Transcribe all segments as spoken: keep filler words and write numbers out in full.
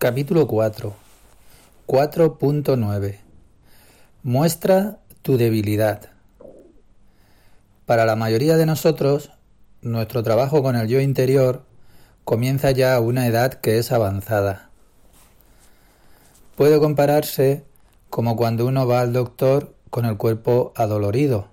Capítulo cuatro. cuatro punto nueve. Muestra tu debilidad. Para la mayoría de nosotros, nuestro trabajo con el yo interior comienza ya a una edad que es avanzada. Puede compararse como cuando uno va al doctor con el cuerpo adolorido.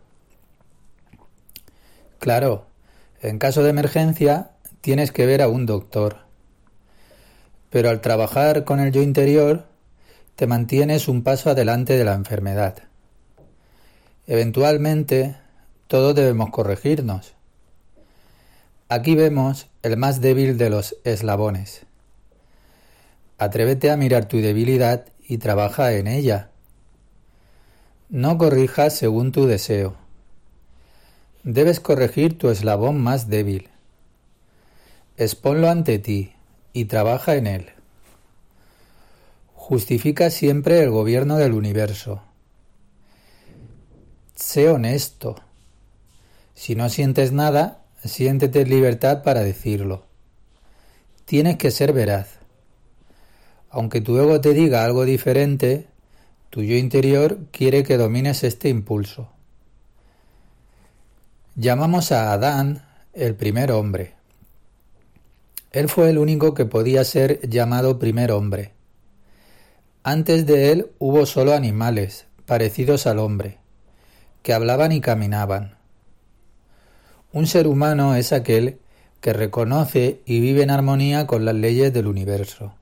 Claro, en caso de emergencia tienes que ver a un doctor. Pero al trabajar con el yo interior, te mantienes un paso adelante de la enfermedad. Eventualmente, todos debemos corregirnos. Aquí vemos el más débil de los eslabones. Atrévete a mirar tu debilidad y trabaja en ella. No corrijas según tu deseo. Debes corregir tu eslabón más débil. Exponlo ante ti y trabaja en él. Justifica siempre el gobierno del universo. Sé honesto. Si no sientes nada, siéntete en libertad para decirlo. Tienes que ser veraz. Aunque tu ego te diga algo diferente, tu yo interior quiere que domines este impulso. Llamamos a Adán el primer hombre. Él fue el único que podía ser llamado primer hombre. Antes de él hubo solo animales, parecidos al hombre, que hablaban y caminaban. Un ser humano es aquel que reconoce y vive en armonía con las leyes del universo.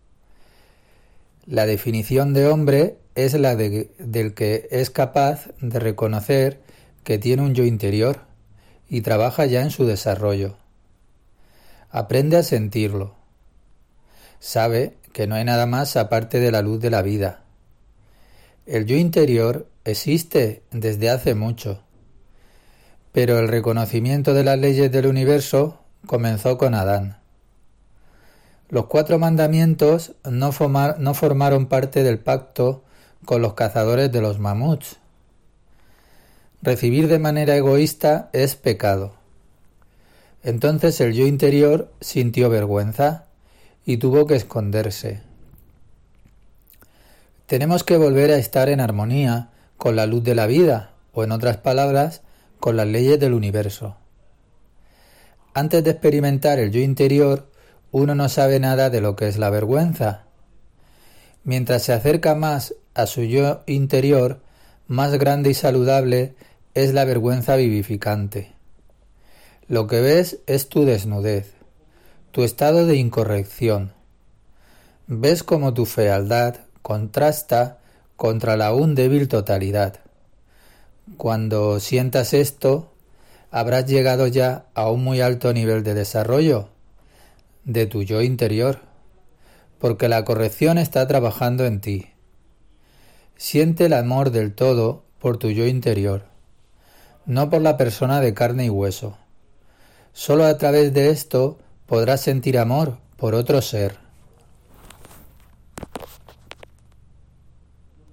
La definición de hombre es la de, del que es capaz de reconocer que tiene un yo interior y trabaja ya en su desarrollo. Aprende a sentirlo. Sabe que no hay nada más aparte de la luz de la vida. El yo interior existe desde hace mucho, pero el reconocimiento de las leyes del universo comenzó con Adán. Los cuatro mandamientos no, formar, no formaron parte del pacto con los cazadores de los mamuts. Recibir de manera egoísta es pecado. Entonces el yo interior sintió vergüenza y tuvo que esconderse. Tenemos que volver a estar en armonía con la luz de la vida, o en otras palabras, con las leyes del universo. Antes de experimentar el yo interior, uno no sabe nada de lo que es la vergüenza. Mientras se acerca más a su yo interior, más grande y saludable es la vergüenza vivificante. Lo que ves es tu desnudez, tu estado de incorrección. Ves cómo tu fealdad contrasta contra la aún débil totalidad. Cuando sientas esto, habrás llegado ya a un muy alto nivel de desarrollo de tu yo interior, porque la corrección está trabajando en ti. Siente el amor del todo por tu yo interior, no por la persona de carne y hueso. Solo a través de esto podrás sentir amor por otro ser.